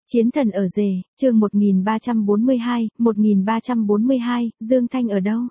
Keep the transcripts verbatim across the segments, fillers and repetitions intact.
Chiến thần ở rể, chương một nghìn ba trăm bốn mươi hai, một nghìn ba trăm bốn mươi hai, Dương Thanh ở đâu?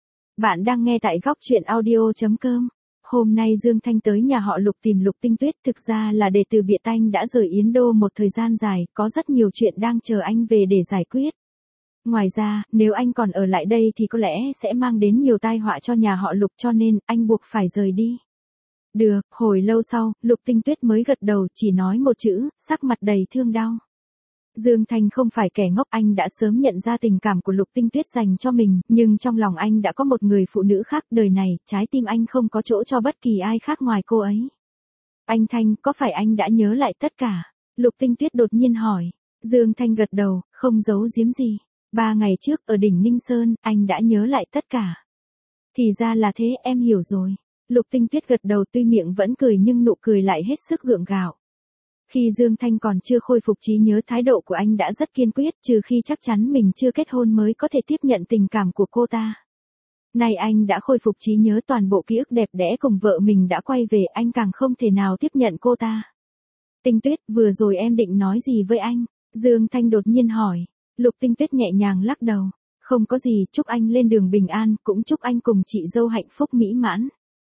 Bạn đang nghe tại góc truyện audio chấm com. Hôm nay Dương Thanh tới nhà họ Lục tìm Lục Tinh Tuyết, thực ra là để từ biệt anh đã rời Yến Đô một thời gian dài, có rất nhiều chuyện đang chờ anh về để giải quyết. Ngoài ra, nếu anh còn ở lại đây thì có lẽ sẽ mang đến nhiều tai họa cho nhà họ Lục, cho nên anh buộc phải rời đi. Được, hồi lâu sau, Lục Tinh Tuyết mới gật đầu, chỉ nói một chữ, sắc mặt đầy thương đau. Dương Thanh không phải kẻ ngốc, anh đã sớm nhận ra tình cảm của Lục Tinh Tuyết dành cho mình, nhưng trong lòng anh đã có một người phụ nữ khác, đời này, trái tim anh không có chỗ cho bất kỳ ai khác ngoài cô ấy. Anh Thanh, có phải anh đã nhớ lại tất cả? Lục Tinh Tuyết đột nhiên hỏi. Dương Thanh gật đầu, không giấu giếm gì. Ba ngày trước, ở đỉnh Ninh Sơn, anh đã nhớ lại tất cả. Thì ra là thế, em hiểu rồi. Lục Tinh Tuyết gật đầu, tuy miệng vẫn cười nhưng nụ cười lại hết sức gượng gạo. Khi Dương Thanh còn chưa khôi phục trí nhớ, thái độ của anh đã rất kiên quyết, trừ khi chắc chắn mình chưa kết hôn mới có thể tiếp nhận tình cảm của cô ta. Nay anh đã khôi phục trí nhớ, toàn bộ ký ức đẹp đẽ cùng vợ mình đã quay về, anh càng không thể nào tiếp nhận cô ta. Tinh Tuyết, vừa rồi em định nói gì với anh? Dương Thanh đột nhiên hỏi. Lục Tinh Tuyết nhẹ nhàng lắc đầu. Không có gì, chúc anh lên đường bình an, cũng chúc anh cùng chị dâu hạnh phúc mỹ mãn.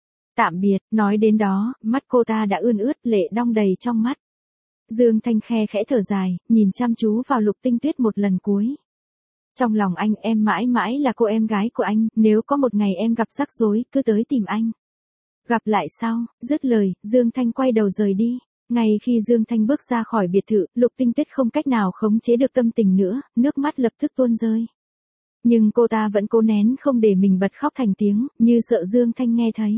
Tạm biệt, nói đến đó, mắt cô ta đã ươn ướt, lệ đong đầy trong mắt. Dương Thanh khe khẽ thở dài, nhìn chăm chú vào Lục Tinh Tuyết một lần cuối. Trong lòng anh, em mãi mãi là cô em gái của anh, nếu có một ngày em gặp rắc rối, cứ tới tìm anh. Gặp lại sau, dứt lời, Dương Thanh quay đầu rời đi. Ngay khi Dương Thanh bước ra khỏi biệt thự, Lục Tinh Tuyết không cách nào khống chế được tâm tình nữa, nước mắt lập tức tuôn rơi. Nhưng cô ta vẫn cố nén không để mình bật khóc thành tiếng, như sợ Dương Thanh nghe thấy.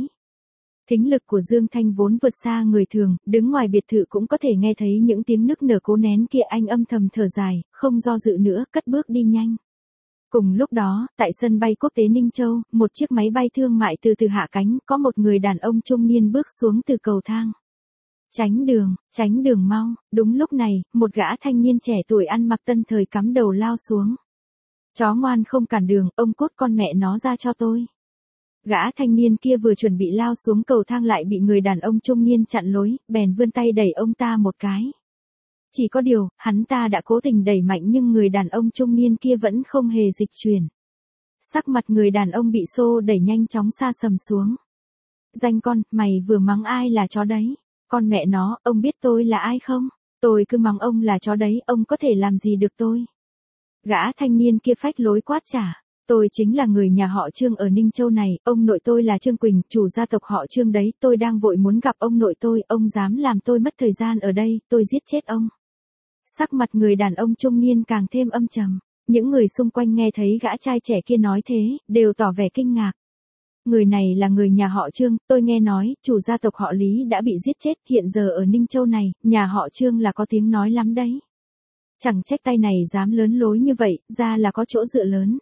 Thính lực của Dương Thanh vốn vượt xa người thường, đứng ngoài biệt thự cũng có thể nghe thấy những tiếng nức nở cố nén kia, anh âm thầm thở dài, không do dự nữa, cất bước đi nhanh. Cùng lúc đó, tại sân bay quốc tế Ninh Châu, một chiếc máy bay thương mại từ từ hạ cánh, có một người đàn ông trung niên bước xuống từ cầu thang. Tránh đường, tránh đường mau, đúng lúc này, một gã thanh niên trẻ tuổi ăn mặc tân thời cắm đầu lao xuống. Chó ngoan không cản đường, ông cút con mẹ nó ra cho tôi. Gã thanh niên kia vừa chuẩn bị lao xuống cầu thang lại bị người đàn ông trung niên chặn lối, bèn vươn tay đẩy ông ta một cái. Chỉ có điều, hắn ta đã cố tình đẩy mạnh nhưng người đàn ông trung niên kia vẫn không hề dịch chuyển. Sắc mặt người đàn ông bị xô đẩy nhanh chóng sa sầm xuống. Danh con, mày vừa mắng ai là chó đấy? Con mẹ nó, ông biết tôi là ai không? Tôi cứ mắng ông là chó đấy, ông có thể làm gì được tôi? Gã thanh niên kia phách lối quát trả. Tôi chính là người nhà họ Trương ở Ninh Châu này, ông nội tôi là Trương Quỳnh, chủ gia tộc họ Trương đấy, tôi đang vội muốn gặp ông nội tôi, ông dám làm tôi mất thời gian ở đây, tôi giết chết ông. Sắc mặt người đàn ông trung niên càng thêm âm trầm, những người xung quanh nghe thấy gã trai trẻ kia nói thế, đều tỏ vẻ kinh ngạc. Người này là người nhà họ Trương, tôi nghe nói, chủ gia tộc họ Lý đã bị giết chết, hiện giờ ở Ninh Châu này, nhà họ Trương là có tiếng nói lắm đấy. Chẳng trách tay này dám lớn lối như vậy, ra là có chỗ dựa lớn.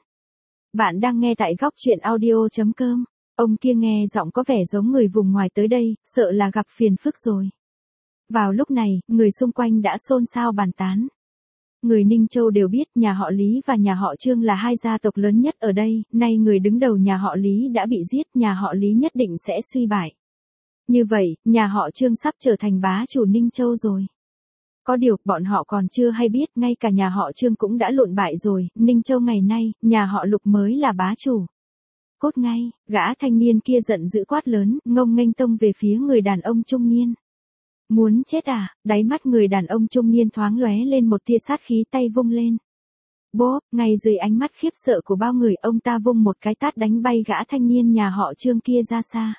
Bạn đang nghe tại góc truyện audio chấm com. Ông kia nghe giọng có vẻ giống người vùng ngoài tới đây, sợ là gặp phiền phức rồi. Vào lúc này, người xung quanh đã xôn xao bàn tán. Người Ninh Châu đều biết nhà họ Lý và nhà họ Trương là hai gia tộc lớn nhất ở đây, nay người đứng đầu nhà họ Lý đã bị giết, nhà họ Lý nhất định sẽ suy bại. Như vậy, nhà họ Trương sắp trở thành bá chủ Ninh Châu rồi. Có điều, bọn họ còn chưa hay biết, ngay cả nhà họ Trương cũng đã lụn bại rồi, Ninh Châu ngày nay, nhà họ Lục mới là bá chủ. Cốt ngay, gã thanh niên kia giận dữ quát lớn, ngông nghênh tông về phía người đàn ông trung niên. Muốn chết à? Đáy mắt người đàn ông trung niên thoáng lóe lên một tia sát khí, tay vung lên. Bốp, ngay dưới ánh mắt khiếp sợ của bao người, ông ta vung một cái tát đánh bay gã thanh niên nhà họ Trương kia ra xa.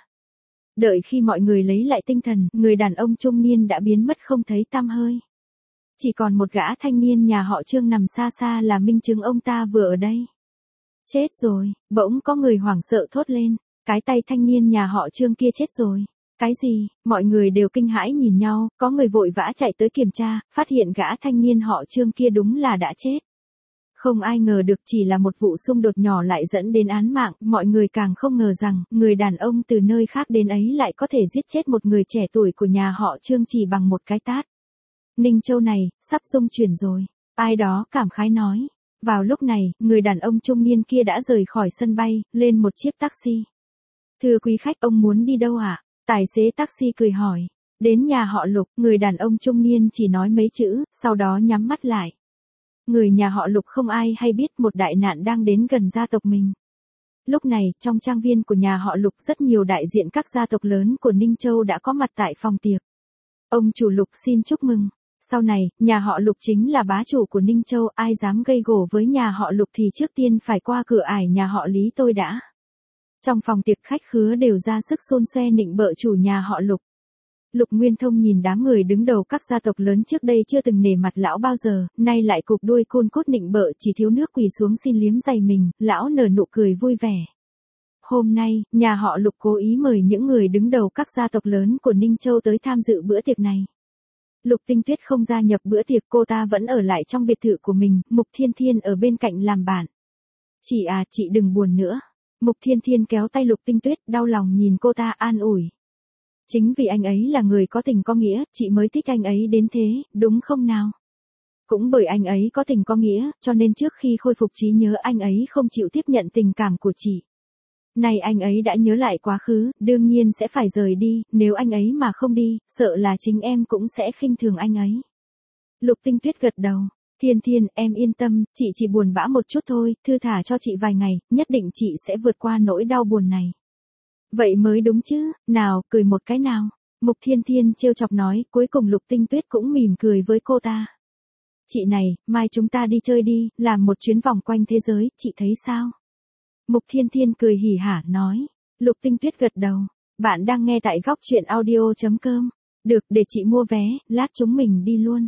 Đợi khi mọi người lấy lại tinh thần, người đàn ông trung niên đã biến mất không thấy tăm hơi. Chỉ còn một gã thanh niên nhà họ Trương nằm xa xa là minh chứng ông ta vừa ở đây. Chết rồi, bỗng có người hoảng sợ thốt lên, cái tay thanh niên nhà họ Trương kia chết rồi. Cái gì? Mọi người đều kinh hãi nhìn nhau, có người vội vã chạy tới kiểm tra, phát hiện gã thanh niên họ Trương kia đúng là đã chết. Không ai ngờ được chỉ là một vụ xung đột nhỏ lại dẫn đến án mạng, mọi người càng không ngờ rằng, người đàn ông từ nơi khác đến ấy lại có thể giết chết một người trẻ tuổi của nhà họ Trương chỉ bằng một cái tát. Ninh Châu này, sắp rung chuyển rồi. Ai đó cảm khái nói. Vào lúc này, người đàn ông trung niên kia đã rời khỏi sân bay, lên một chiếc taxi. Thưa quý khách, ông muốn đi đâu ạ? À? Tài xế taxi cười hỏi. Đến nhà họ Lục, người đàn ông trung niên chỉ nói mấy chữ, sau đó nhắm mắt lại. Người nhà họ Lục không ai hay biết một đại nạn đang đến gần gia tộc mình. Lúc này, trong trang viên của nhà họ Lục rất nhiều đại diện các gia tộc lớn của Ninh Châu đã có mặt tại phòng tiệc. Ông chủ Lục xin chúc mừng. Sau này, nhà họ Lục chính là bá chủ của Ninh Châu, ai dám gây gổ với nhà họ Lục thì trước tiên phải qua cửa ải nhà họ Lý tôi đã. Trong phòng tiệc khách khứa đều ra sức xôn xoe nịnh bợ chủ nhà họ Lục. Lục Nguyên Thông nhìn đám người đứng đầu các gia tộc lớn trước đây chưa từng nể mặt lão bao giờ, nay lại cụp đuôi côn cốt nịnh bợ, chỉ thiếu nước quỳ xuống xin liếm giày mình, lão nở nụ cười vui vẻ. Hôm nay, nhà họ Lục cố ý mời những người đứng đầu các gia tộc lớn của Ninh Châu tới tham dự bữa tiệc này. Lục Tinh Tuyết không gia nhập bữa tiệc, cô ta vẫn ở lại trong biệt thự của mình, Mục Thiên Thiên ở bên cạnh làm bạn. Chị à, chị đừng buồn nữa. Mục Thiên Thiên kéo tay Lục Tinh Tuyết, đau lòng nhìn cô ta an ủi. Chính vì anh ấy là người có tình có nghĩa, chị mới thích anh ấy đến thế, đúng không nào? Cũng bởi anh ấy có tình có nghĩa, cho nên trước khi khôi phục trí nhớ anh ấy không chịu tiếp nhận tình cảm của chị. Này anh ấy đã nhớ lại quá khứ, đương nhiên sẽ phải rời đi, nếu anh ấy mà không đi, sợ là chính em cũng sẽ khinh thường anh ấy. Lục Tinh Tuyết gật đầu. Thiên Thiên, em yên tâm, chị chỉ buồn bã một chút thôi, thư thả cho chị vài ngày, nhất định chị sẽ vượt qua nỗi đau buồn này. Vậy mới đúng chứ, nào, cười một cái nào. Mục Thiên Thiên trêu chọc nói, cuối cùng Lục Tinh Tuyết cũng mỉm cười với cô ta. Chị này, mai chúng ta đi chơi đi, làm một chuyến vòng quanh thế giới, chị thấy sao? Mục Thiên Thiên cười hỉ hả nói. Lục Tinh Tuyết gật đầu. Bạn đang nghe tại góc truyện audio chấm com. Được, để chị mua vé, lát chúng mình đi luôn.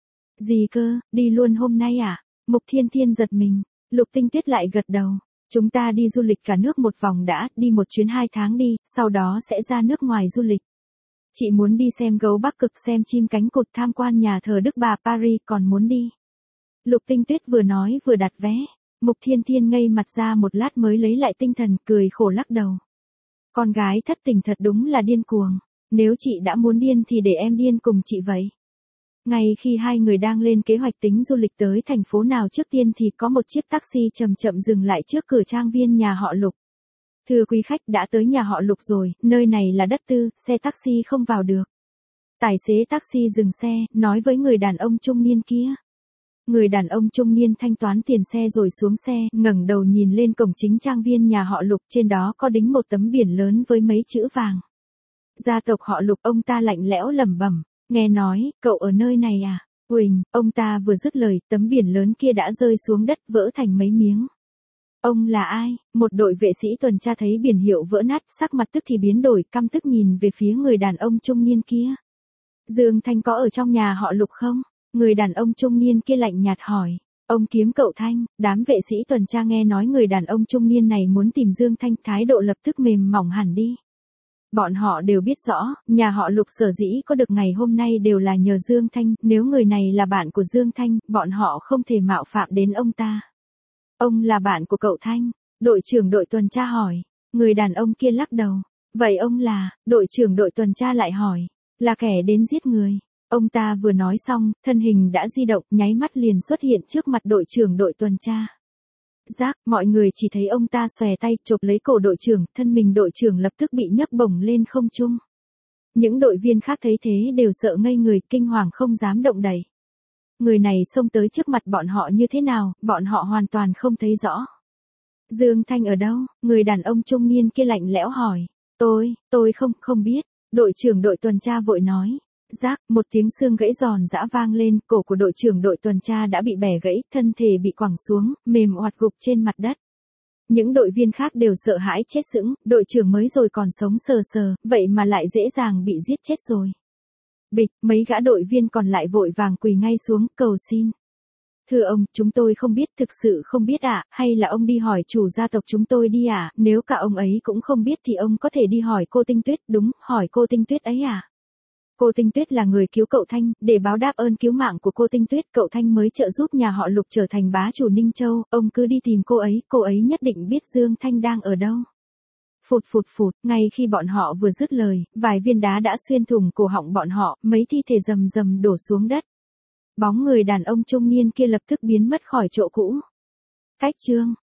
Gì cơ, đi luôn hôm nay à? Mục Thiên Thiên giật mình. Lục Tinh Tuyết lại gật đầu. Chúng ta đi du lịch cả nước một vòng đã, đi một chuyến hai tháng đi, sau đó sẽ ra nước ngoài du lịch. Chị muốn đi xem gấu Bắc Cực, xem chim cánh cụt, tham quan nhà thờ Đức Bà Paris, còn muốn đi. Lục Tinh Tuyết vừa nói vừa đặt vé. Mục Thiên Thiên ngây mặt ra một lát mới lấy lại tinh thần, cười khổ lắc đầu. Con gái thất tình thật đúng là điên cuồng. Nếu chị đã muốn điên thì để em điên cùng chị vậy. Ngay khi hai người đang lên kế hoạch tính du lịch tới thành phố nào trước tiên thì có một chiếc taxi chậm chậm dừng lại trước cửa trang viên nhà họ Lục. Thưa quý khách, đã tới nhà họ Lục rồi, nơi này là đất tư, xe taxi không vào được. Tài xế taxi dừng xe, nói với người đàn ông trung niên kia. Người đàn ông trung niên thanh toán tiền xe rồi xuống xe, ngẩng đầu nhìn lên cổng chính trang viên nhà họ Lục, trên đó có đính một tấm biển lớn với mấy chữ vàng. Gia tộc họ Lục, ông ta lạnh lẽo lẩm bẩm. Nghe nói, cậu ở nơi này à? Huỳnh, ông ta vừa dứt lời, tấm biển lớn kia đã rơi xuống đất vỡ thành mấy miếng. Ông là ai? Một đội vệ sĩ tuần tra thấy biển hiệu vỡ nát, sắc mặt tức thì biến đổi, căm tức nhìn về phía người đàn ông trung niên kia. Dương Thanh có ở trong nhà họ Lục không? Người đàn ông trung niên kia lạnh nhạt hỏi. Ông kiếm cậu Thanh, đám vệ sĩ tuần tra nghe nói người đàn ông trung niên này muốn tìm Dương Thanh, thái độ lập tức mềm mỏng hẳn đi. Bọn họ đều biết rõ, nhà họ Lục sở dĩ có được ngày hôm nay đều là nhờ Dương Thanh, nếu người này là bạn của Dương Thanh, bọn họ không thể mạo phạm đến ông ta. Ông là bạn của cậu Thanh? Đội trưởng đội tuần tra hỏi. Người đàn ông kia lắc đầu. Vậy ông là? Đội trưởng đội tuần tra lại hỏi. Là kẻ đến giết người. Ông ta vừa nói xong, thân hình đã di động, nháy mắt liền xuất hiện trước mặt đội trưởng đội tuần tra. Giác, mọi người chỉ thấy ông ta xòe tay, chộp lấy cổ đội trưởng, thân mình đội trưởng lập tức bị nhấc bổng lên không trung. Những đội viên khác thấy thế đều sợ ngây người, kinh hoàng không dám động đậy. Người này xông tới trước mặt bọn họ như thế nào, bọn họ hoàn toàn không thấy rõ. Dương Thanh ở đâu? Người đàn ông trung niên kia lạnh lẽo hỏi. Tôi, tôi không, không biết. Đội trưởng đội tuần tra vội nói. Rác, một tiếng xương gãy giòn giã vang lên, cổ của đội trưởng đội tuần tra đã bị bẻ gãy, thân thể bị quẳng xuống, mềm oặt gục trên mặt đất. Những đội viên khác đều sợ hãi chết sững, đội trưởng mới rồi còn sống sờ sờ, vậy mà lại dễ dàng bị giết chết rồi. Bịch, mấy gã đội viên còn lại vội vàng quỳ ngay xuống, cầu xin. Thưa ông, chúng tôi không biết, thực sự không biết ạ, à, hay là ông đi hỏi chủ gia tộc chúng tôi đi ạ, à? Nếu cả ông ấy cũng không biết thì ông có thể đi hỏi cô Tinh Tuyết, đúng, hỏi cô Tinh Tuyết ấy à. Cô Tinh Tuyết là người cứu cậu Thanh, để báo đáp ơn cứu mạng của cô Tinh Tuyết, cậu Thanh mới trợ giúp nhà họ Lục trở thành bá chủ Ninh Châu, ông cứ đi tìm cô ấy, cô ấy nhất định biết Dương Thanh đang ở đâu. Phụt phụt phụt, ngay khi bọn họ vừa dứt lời, vài viên đá đã xuyên thủng cổ họng bọn họ, mấy thi thể rầm rầm đổ xuống đất. Bóng người đàn ông trung niên kia lập tức biến mất khỏi chỗ cũ. Cách chương